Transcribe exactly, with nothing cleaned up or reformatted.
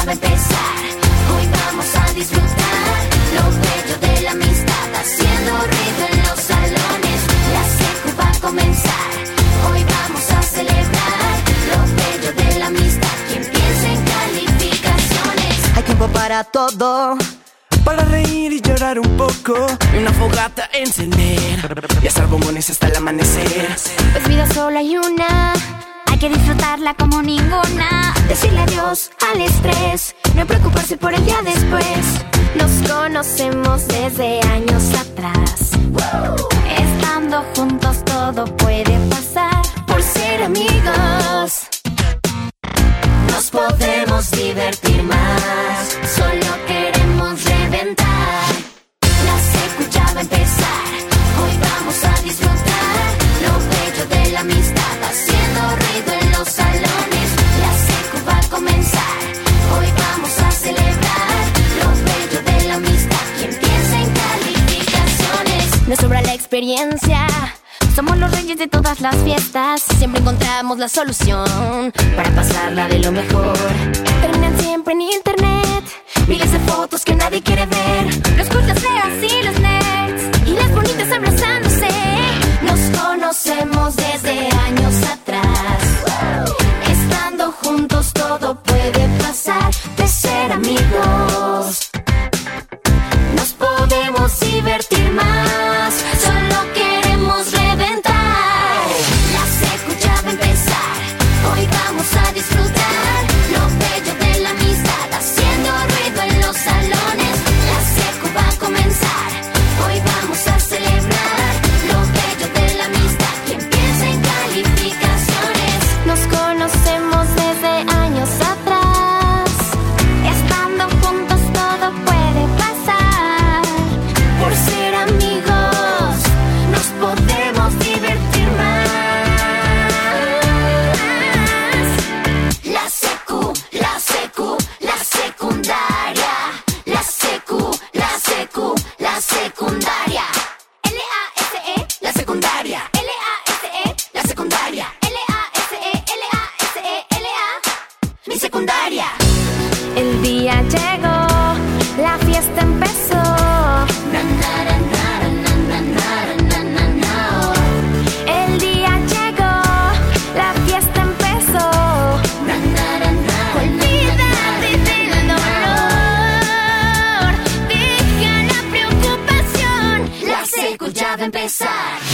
va a empezar. Hoy vamos a disfrutar lo bello de la amistad, haciendo ruido en los salones. La secu va a comenzar. Hoy vamos a celebrar lo bello de la amistad. Quien piensa en calificaciones. Hay tiempo para todo, para reír y llorar un poco, y una fogata encender, y hacer bombones hasta el amanecer. Pues vida solo hay una, hay que disfrutarla como ninguna. Decirle adiós al estrés, no preocuparse por el día después. Nos conocemos desde años atrás. Estando juntos todo puede pasar. Por ser amigos nos podemos divertir más. Solo queremos reventar. La secu ya va a empezar. Hoy vamos a disfrutar lo bello de la amistad, haciendo ruido en los salones. La secu va a comenzar. Hoy vamos a celebrar lo bello de la amistad. Quien piensa en calificaciones. Nos sobra la experiencia. Somos los reyes de todas las fiestas. Siempre encontramos la solución para pasarla de lo mejor. Terminan siempre en internet, miles de fotos que nadie quiere ver. Los cultos feas y los nerds, y las bonitas abrazándose. Nos conocemos desde años atrás. Estando juntos todo puede pasar. De ser amigos nos podemos divertir más. Solo queremos reventar. La secu ya va a empezar. Hoy vamos a disfrutar lo bello de la amistad, haciendo ruido en los salones. La secu va a comenzar. Hoy vamos a celebrar lo bello de la amistad. Quien piensa en calificaciones. Nos conocemos desde años atrás. Estando juntos todo puede pasar. Por ser amigos nos podemos divertir más. La secu, la secu, la secundaria. La secu, la secu, la secundaria. L A S E, la secundaria. L A S E, la secundaria. L A S E, L A S E, L A, mi secundaria. El día llegó, la fiesta empezó. Na, na, na, na, na, na, na, na, na. El día llegó, la fiesta empezó. Na, na, na, na, olvídate del dolor, deja la preocupación. La secu ya va a empezar.